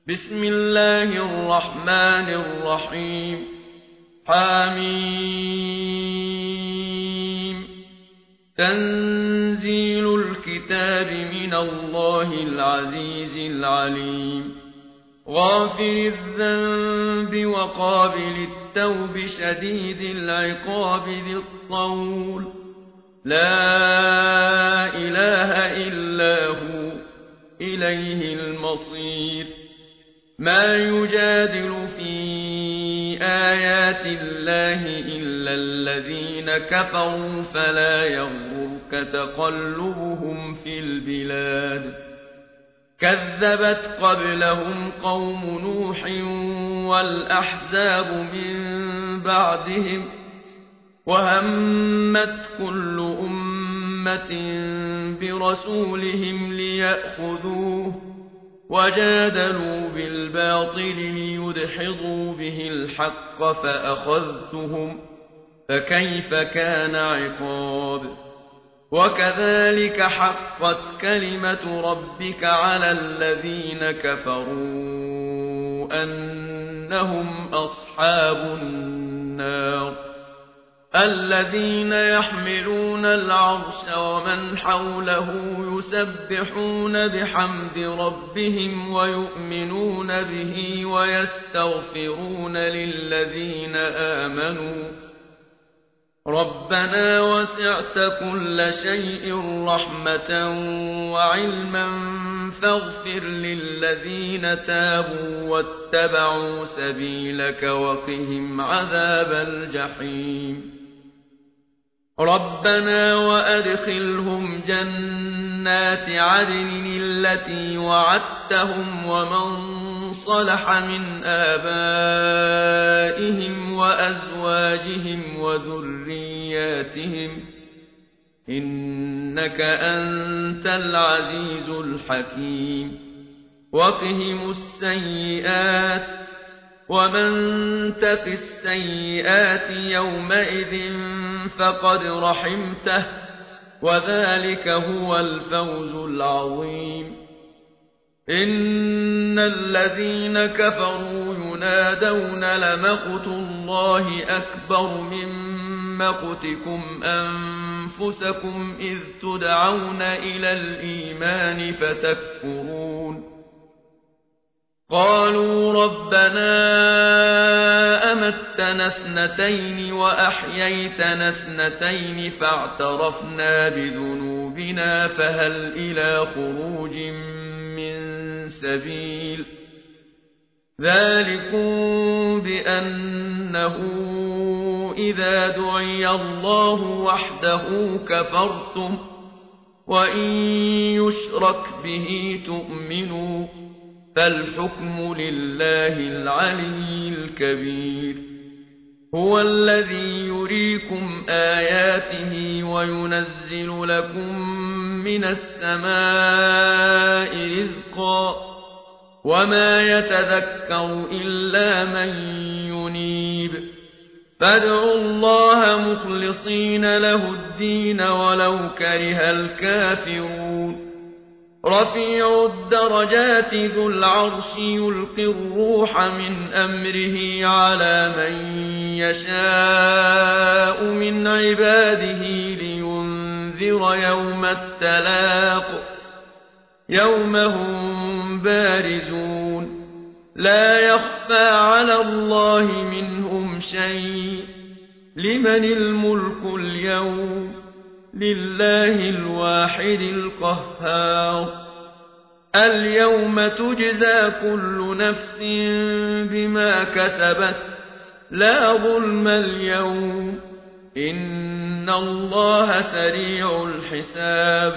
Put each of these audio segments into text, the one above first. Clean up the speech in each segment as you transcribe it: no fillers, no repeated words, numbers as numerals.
بسم الله الرحمن الرحيم حميم تنزيل الكتاب من الله العزيز العليم غافر الذنب وقابل التوب شديد العقاب ذي الطول لا إله إلا هو إليه المصير ما يجادل في آيات الله إلا الذين كفروا فلا يغرك تقلبهم في البلاد كذبت قبلهم قوم نوح والأحزاب من بعدهم وهمت كل أمة برسولهم ليأخذوه وجادلوا بالباطل ليدحضوا به الحق فأخذتهم فكيف كان عقاب وكذلك حقت كلمة ربك على الذين كفروا أنهم أصحاب النار الذين يحملون العرش ومن حوله يسبحون بحمد ربهم ويؤمنون به ويستغفرون للذين آمنوا ربنا وسعت كل شيء رحمة وعلما فاغفر للذين تابوا واتبعوا سبيلك وقهم عذاب الجحيم ربنا وأدخلهم جنات عدن التي وعدتهم ومن صلح من آبائهم وأزواجهم وذرياتهم إنك أنت العزيز الحكيم وقهم السيئات ومن تق السيئات يومئذ فقد رحمته وذلك هو الفوز العظيم إن الذين كفروا ينادون لمقت الله أكبر من مقتكم أنفسكم إذ تدعون إلى الإيمان فتكفرون قالوا ربنا أمتنا اثنتين وأحييتنا اثنتين فاعترفنا بذنوبنا فهل إلى خروج من سبيل ذلكم بأنه إذا دعي الله وحده كفرتم وإن يشرك به تؤمنوا فالحكم لله العلي الكبير هو الذي يريكم آياته وينزل لكم من السماء رزقا وما يتذكر إلا من ينيب فادعوا الله مخلصين له الدين ولو كره الكافرون رفيع الدرجات ذو العرش يلقي الروح من أمره على من يشاء من عباده لينذر يوم التلاق يوم هم بارزون لا يخفى على الله منهم شيء لمن الملك اليوم لله الواحد القهار اليوم تجزى كل نفس بما كسبت لا ظلم اليوم إن الله سريع الحساب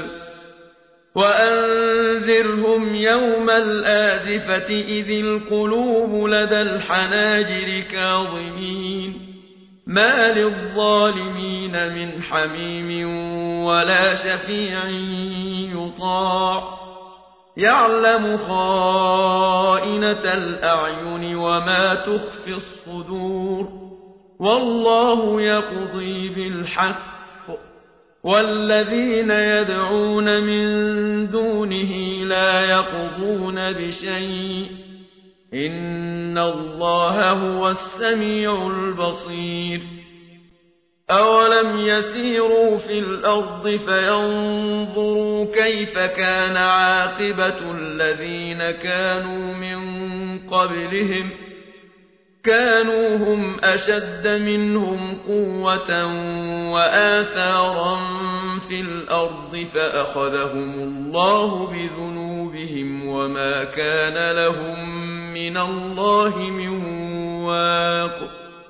وأنذرهم يوم الآزفة إذ القلوب لدى الحناجر كاظمين ما للظالمين من حميم ولا شفيع يطاع يعلم خائنة الأعين وما تخفي الصدور والله يقضي بالحق والذين يدعون من دونه لا يقضون بشيء إن الله هو السميع البصير أولم يسيروا في الأرض فينظروا كيف كان عاقبة الذين كانوا من قبلهم كانوا هم أشد منهم قوة وآثارا في الأرض فأخذهم الله بذنوبهم وما كان لهم من الله من واق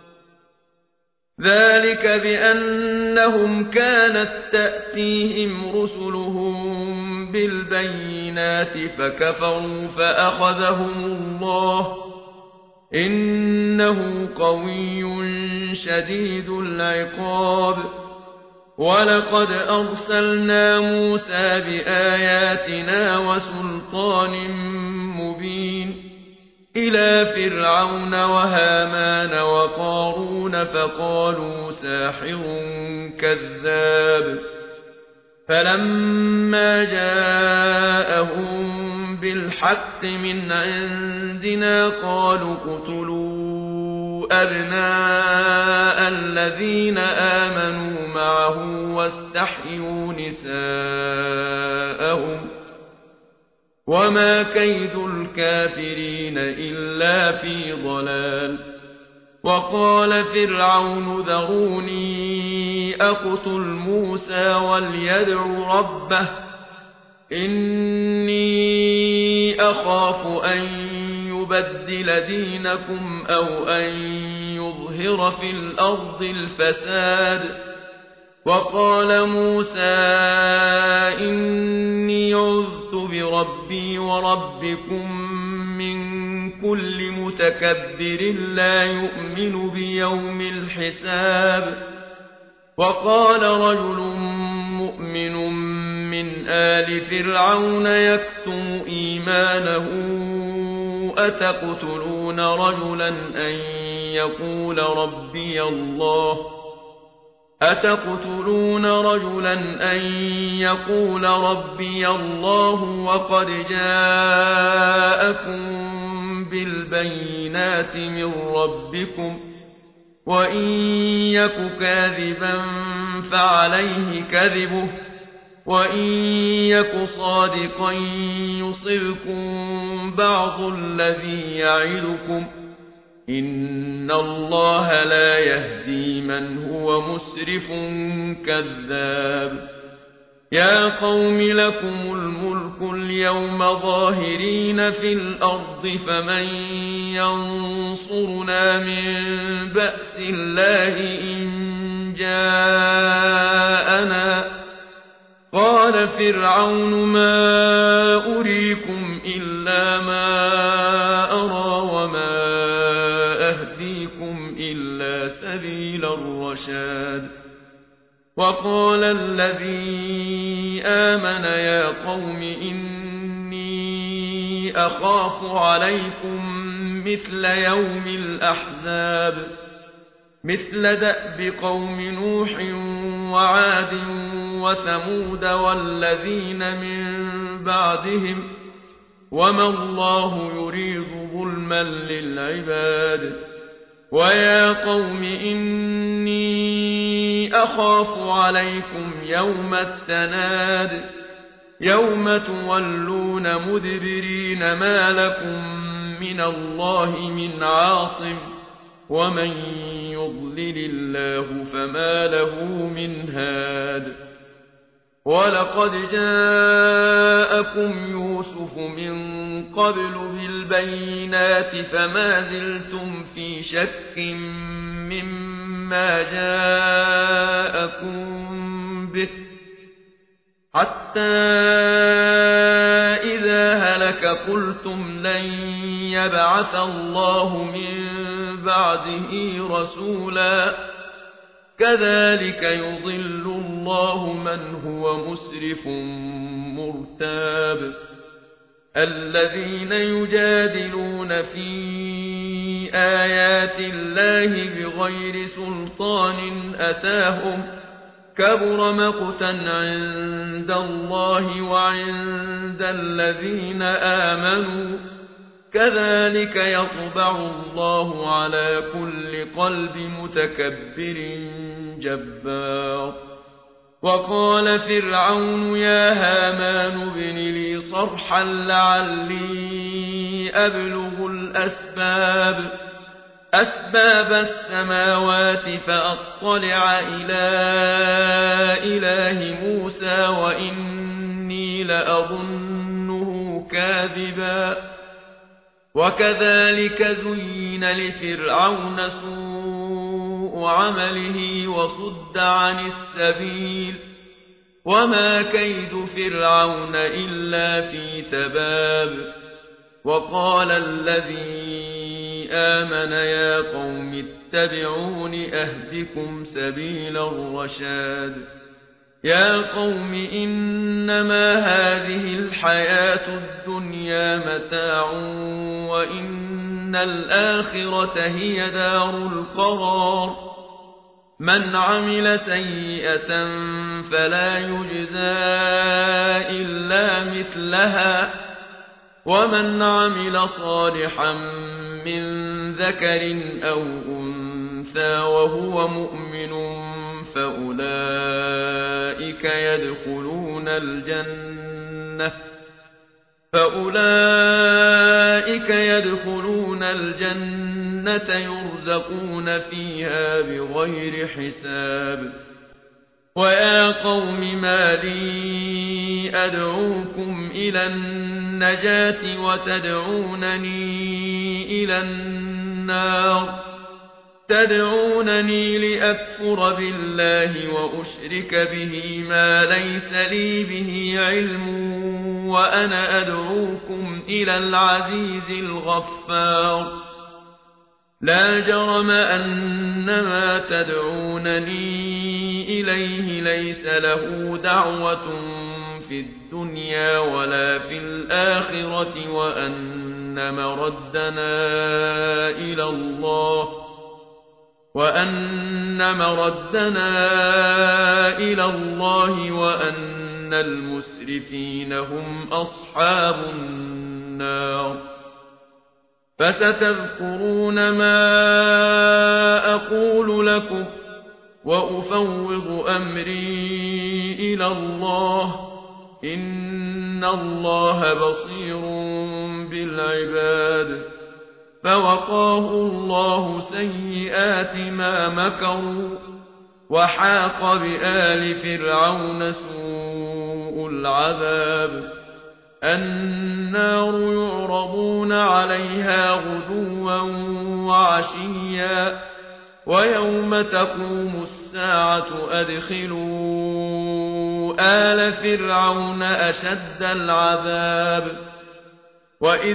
ذلك بأنهم كانت تأتيهم رسلهم بالبينات فكفروا فأخذهم الله إنه قوي شديد العقاب ولقد أرسلنا موسى بآياتنا وسلطان مبين إلى فرعون وهامان وقارون فقالوا ساحر كذاب فلما جاءهم بالحق من عندنا قالوا اقتلوا أبناء الذين آمنوا معه واستحيوا نساءهم وما كيد الكافرين إلا في ضلال وقال فرعون ذروني أقتل موسى وليدع ربه إني أخاف أن يبدل دينكم أو أن يظهر في الأرض الفساد وقال موسى إني عذت بربي وربكم من كل متكبر لا يؤمن بيوم الحساب وقال رجل مؤمن من آل فرعون يكتم إيمانه أتقتلون رجلا أن يقول ربي الله وقد جاءكم بالبينات من ربكم وإن يك كاذبا فعليه كذبه وإن يك صادقا يصبكم بعض الذي يعدكم إن الله لا يهدي من هو مسرف كذاب يا قوم لكم الملك اليوم ظاهرين في الأرض فمن ينصرنا من بأس الله إن جاءنا قال فرعون ما أريكم إلا ما أرى وما أهديكم إلا سبيل الرشاد وقال الذي آمن يا قوم إني أخاف عليكم مثل يوم الأحزاب مثل دأب قوم نوح وعاد وثمود والذين من بعدهم وما الله يريد ظلما للعباد ويا قوم إني أخاف عليكم يوم التناد يوم تولون مدبرين ما لكم من الله من عاصم ومن يضلل الله فما له من هاد ولقد جاءكم يوسف من قبل بالبينات فما زلتم في شك مما جاءكم به حتى إذا هلك قلتم لن يبعث الله من بعده رسولا كذلك يضل الله من هو مسرف مرتاب الذين يجادلون في آيات الله بغير سلطان أتاهم كبر مقتا عند الله وعند الذين آمنوا كذلك يطبع الله على كل قلب متكبر جبار. وقال فرعون يا هامان ابن لي صرحا لعلي أبلغ أسباب السماوات فأطلع إلى إله موسى وإني لأظنه كاذبا. وكذلك زين لفرعون سوء عمله وصد عن السبيل وما كيد فرعون إلا في تباب. وقال الذي آمن يا قوم اتبعون أهدكم سبيل الرشاد. يا قوم إنما هذه الحياة الدنيا متاع وإن الآخرة هي دار القرار. من عمل سيئة فلا يجزى إلا مثلها ومن عمل صالحا من ذكر أو أنثى وهو مؤمن فأولئك يدخلون الجنة يرزقون فيها بغير حساب. ويا قوم ما لي أدعوكم إلى النجاة وتدعونني إلى النار. تدعونني لأكفر بالله وأشرك به ما ليس لي به علم وأنا أدعوكم إلى العزيز الغفار. لا جرم أن ما تدعونني إليه ليس له دعوة في الدنيا ولا في الآخرة وأن مردنا إلى الله وأن المسرفين هم أصحاب النار. فستذكرون ما أقول لكم وأفوض أمري إلى الله إن الله بصير بالعباد. فوقاه الله سيئات ما مكروا وحاق بآل فرعون سوء العذاب. النار يعرضون عليها غدوا وعشيا ويوم تقوم الساعة أدخلوا آل فرعون أشد العذاب. وإذ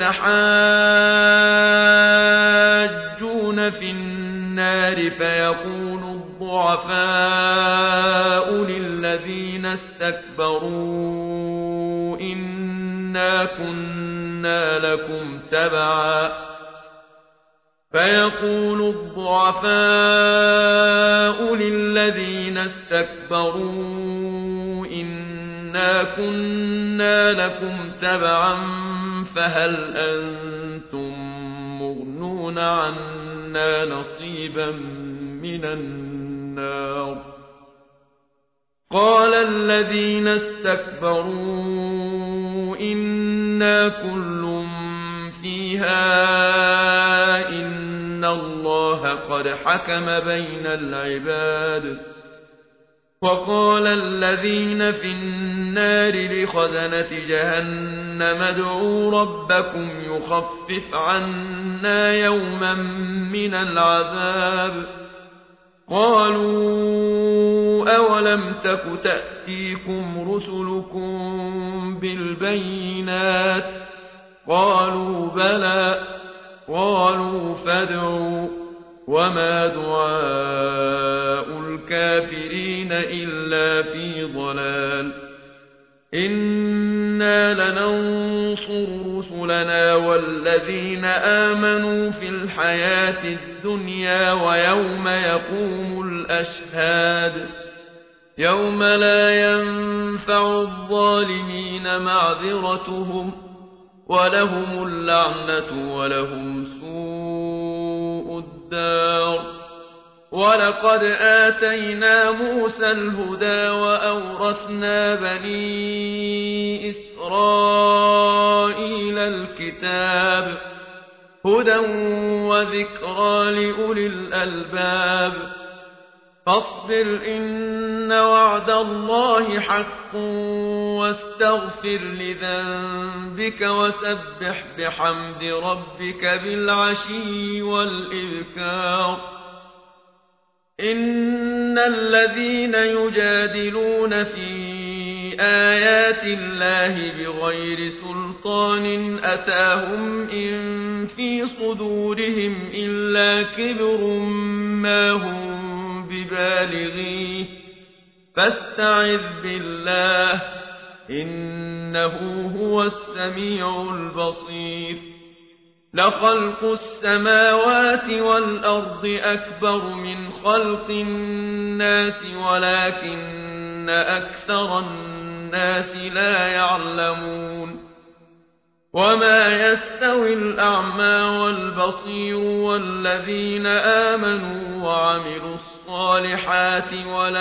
يتحاجون في النار فيقول الضعفاء للذين استكبروا إنا كنا لكم تبعا فهل أنتم مغنون عنا نصيبا من النار. قال الذين استكبروا إنا كل فيها إن الله قد حكم بين العباد. وقال الذين في النار لخزنة جهنم ادعوا ربكم يخفف عنا يوما من العذاب. قالوا أولم تك تأتيكم رسلكم بالبينات قالوا بلى. قالوا فادعوا وما دعاء الكافرين إلا في ضلال. إنا لننصر رسلنا والذين آمنوا في الحياة الدنيا ويوم يقوم الأشهاد. يوم لا ينفع الظالمين معذرتهم ولهم اللعنة ولهم سوء الدار. ولقد آتينا موسى الهدى وأورثنا بني إسرائيل الكتاب هدى وذكرى لأولي الألباب. فاصبر إن وعد الله حق واستغفر لذنبك وسبح بحمد ربك بالعشي والإبكار. إن الذين يجادلون في آيات الله بغير سلطان أتاهم إن في صدورهم إلا كبر ما هم ببالغيه فاستعذ بالله إنه هو السميع البصير. لخلق السماوات والأرض أكبر من خلق الناس ولكن أكثر الناس لا يعلمون. وما يستوي الأعمى والبصير والذين آمنوا وعملوا الصالحات ولا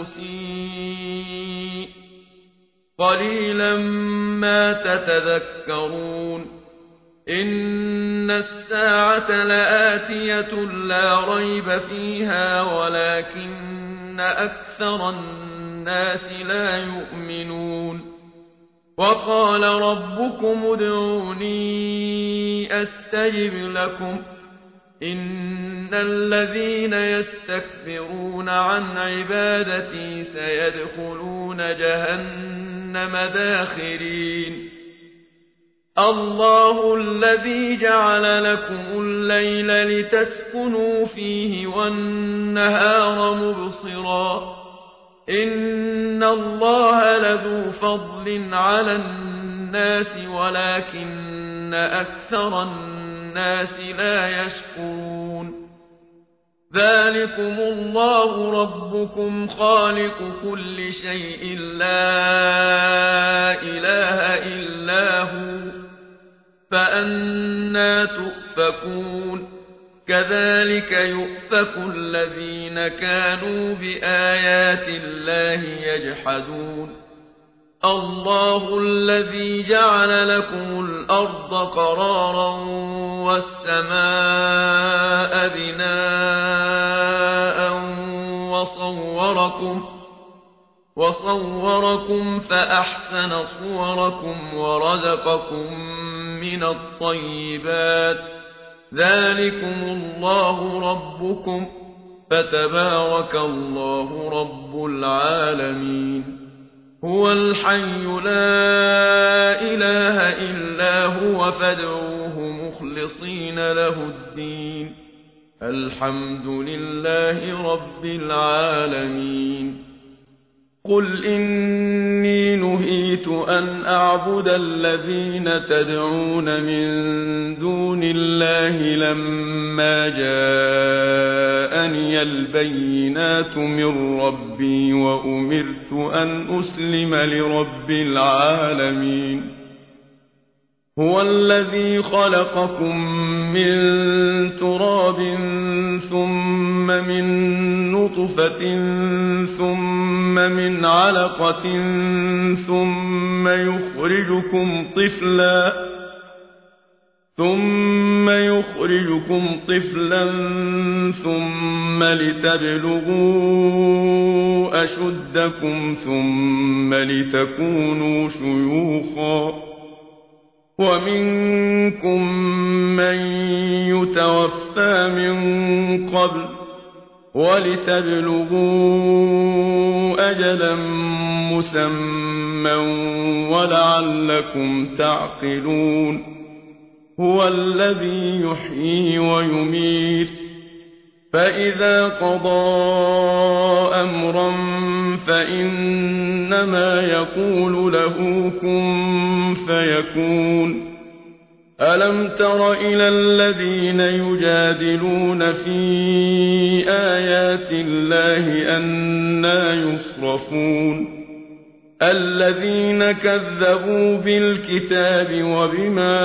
المسيء قليلا ما تتذكرون. إن الساعة لآتية لا ريب فيها ولكن أكثر الناس لا يؤمنون. وقال ربكم ادعوني أستجب لكم إن الذين يستكبرون عن عبادتي سيدخلون جهنم داخرين. الله الذي جعل لكم الليل لتسكنوا فيه والنهار مبصرا إن الله لذو فضل على الناس ولكن أكثر الناس لا يشكرون. ذلكم الله ربكم خالق كل شيء لا إله إلا هو فأنى تؤفكون. كذلك يؤفك الذين كانوا بآيات الله يجحدون. الله الذي جعل لكم الأرض قرارا والسماء بناء وصوركم فأحسن صوركم ورزقكم من الطيبات. ذلكم الله ربكم فتبارك الله رب العالمين. هو الحي لا إله إلا هو فادعوه مخلصين له الدين الحمد لله رب العالمين. قل إني نهيت أن أعبد الذين تدعون من دون الله لما جاءني البينات من ربي وأمرت أن أسلم لرب العالمين. هو الذي خلقكم من تراب ثم من نطفة ثم من علقة ثم يخرجكم طفلا ثم لتبلغوا أشدكم ثم لتكونوا شيوخا ومنكم من يتوفى من قبل ولتبلغوا أجلا مسمى ولعلكم تعقلون. هو الذي يحيي ويميت فإذا قضى أمرا فإنما يقول له كن فيكون. ألم تر إلى الذين يجادلون في آيات الله أنى يصرفون الذين كذبوا بالكتاب وبما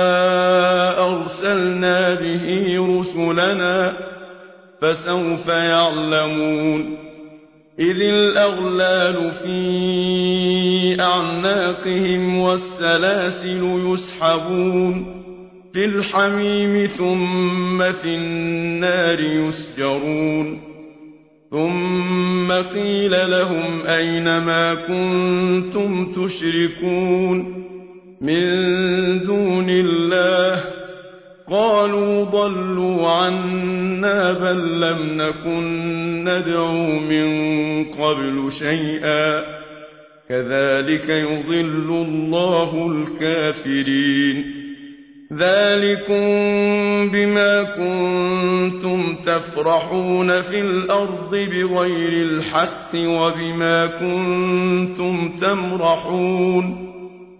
أرسلنا به رسلنا فسوف يعلمون إذ الأغلال في أعناقهم والسلاسل يسحبون في الحميم ثم في النار يسجرون ثم قيل لهم أين ما كنتم تشركون من دون الله قالوا ضلوا عنا بل لم نكن ندعو من قبل شيئا كذلك يضل الله الكافرين ذلكم بما كنتم تفرحون في الأرض بغير الحق وبما كنتم تمرحون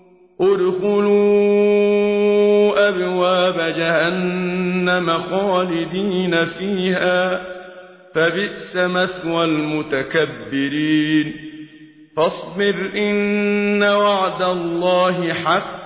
ادخلوا أبواب جهنم خالدين فيها فبئس مثوى المتكبرين فاصبر إن وعد الله حق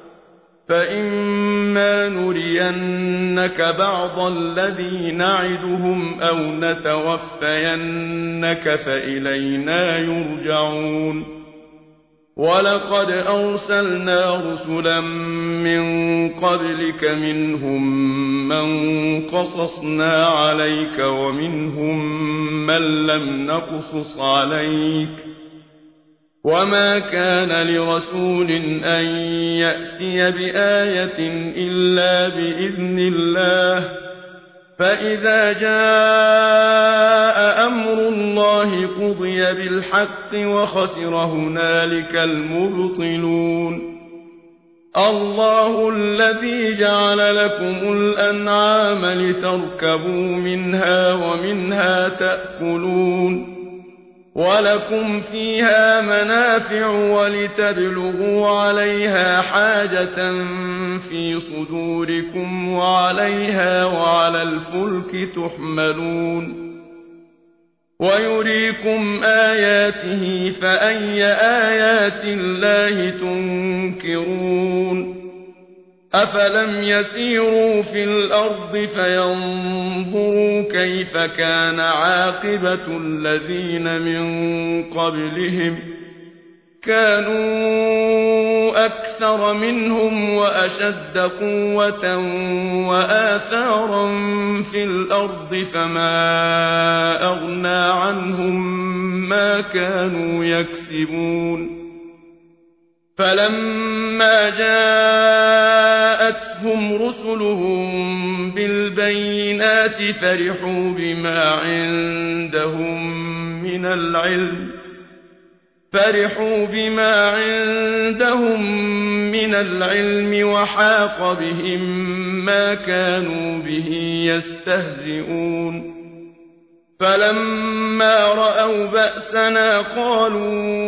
فإما نرينك بعض الذي نعدهم أو نتوفينك فإلينا يرجعون ولقد أرسلنا رسلا من قبلك منهم من قصصنا عليك ومنهم من لم نقصص عليك وما كان لرسول أن يأتي بآية إلا بإذن الله فإذا جاء أمر الله قضي بالحق وخسر هنالك المبطلون الله الذي جعل لكم الأنعام لتركبوا منها ومنها تأكلون ولكم فيها منافع ولتبلغوا عليها حاجة في صدوركم وعليها وعلى الفلك تحملون ويريكم آياته فأي آيات الله تنكرون أفلم يسيروا في الأرض فينظروا كيف كان عاقبة الذين من قبلهم كانوا أكثر منهم وأشد قوة وآثارا في الأرض فما أغنى عنهم ما كانوا يكسبون فلما جاءتهم رسلهم بالبينات فرحوا بما عندهم من العلم وحاق بهم ما كانوا به يستهزئون فلما رأوا بأسنا قالوا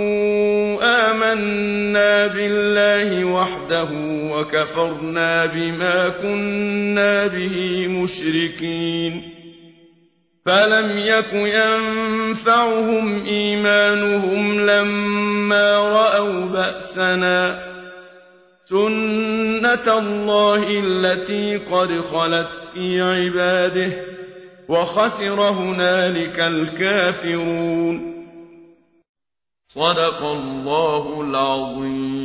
آمنا بالله وحده وكفرنا بما كنا به مشركين فلم يك ينفعهم إيمانهم لما رأوا بأسنا سنة الله التي قد خلت في عباده وخسر هنالك الكافرون صدق الله العظيم.